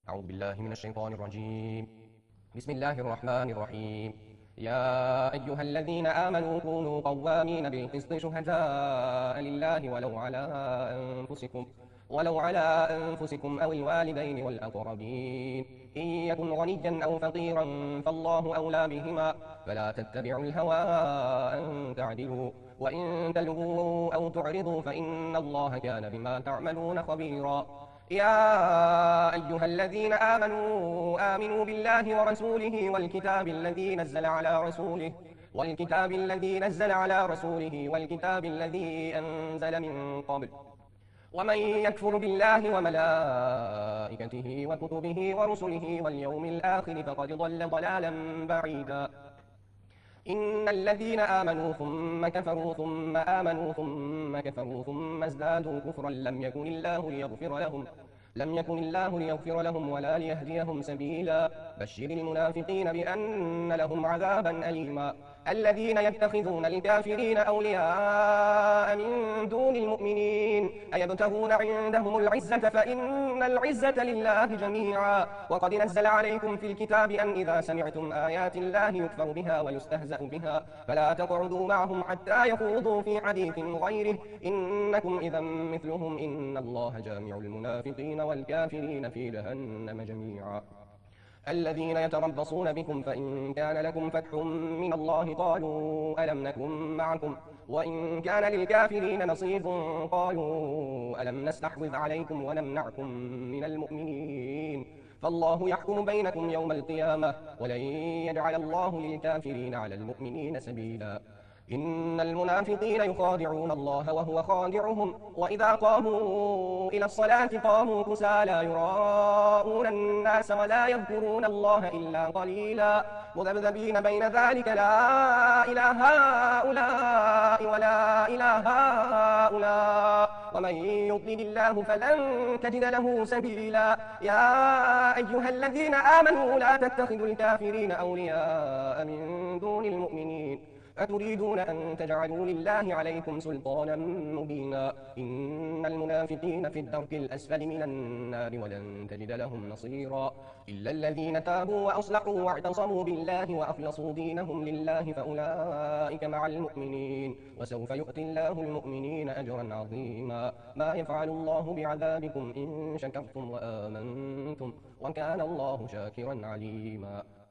أعوذ بالله من الشيطان الرجيم. بسم الله الرحمن الرحيم. يا أيها الذين آمنوا كونوا قوامين بالقسط شهداء لله ولو على أنفسكم أو الوالدين والأقربين إن يكن غنيا أو فقيرا فالله أولى بهما فلا تتبعوا الهوى أن تعدلوا وإن تلووا أو تعرضوا فإن الله كان بما تعملون خبيرا. يا أيها الذين آمنوا بالله ورسوله والكتاب الذي نزل على رسوله والكتاب الذي أنزل من قبل ومن يكفر بالله وملائكته وكتبه ورسله واليوم الآخر فقد ضل ضلالا بعيدا. إن الذين آمنوا ثم كفروا ثم آمنوا ثم كفروا ثم ازدادوا كفرا لم يكن الله ليغفر لهم ولا ليهديهم سبيلا. بشر المنافقين بأن لهم عذابا أليما. الذين يتخذون الكافرين أولياء من دون المؤمنين أيبتغون عندهم العزة فإن العزة لله جميعا. وقد نزل عليكم في الكتاب أن إذا سمعتم آيات الله يكفر بها ويستهزأ بها فلا تقعدوا معهم حتى يخوضوا في حديث غيره إنكم إذا مثلهم إن الله جامع المنافقين والكافرين في جهنم جميعا. الذين يتربصون بكم فإن كان لكم فتح من الله قالوا ألم نكن معكم وإن كان للكافرين نصيب قالوا ألم نستحوذ عليكم ونمنعكم من المؤمنين فالله يحكم بينكم يوم القيامة ولن يجعل الله للكافرين على المؤمنين سبيلا. إن المنافقين يخادعون الله وهو خادعهم وإذا قاموا إلى الصلاة قاموا كسالى يراءون الناس ولا يذكرون الله إلا قليلا مذبذبين بين ذلك لا إله هؤلاء ولا إله هؤلاء ومن يضلل الله فلن تجد له سبيلا. يا أيها الذين آمنوا لا تتخذوا الكافرين أولياء من دون المؤمنين أتريدون أن تجعلوا لله عليكم سلطانا مبينا. إن المنافقين في الدرك الأسفل من النار ولن تجد لهم نصيرا. إلا الذين تابوا وأصلحوا واعتصموا بالله وأخلصوا دينهم لله فأولئك مع المؤمنين وسوف يؤتي الله المؤمنين أجرا عظيما. ما يفعل الله بعذابكم إن شكرتم وآمنتم وكان الله شاكرا عليما.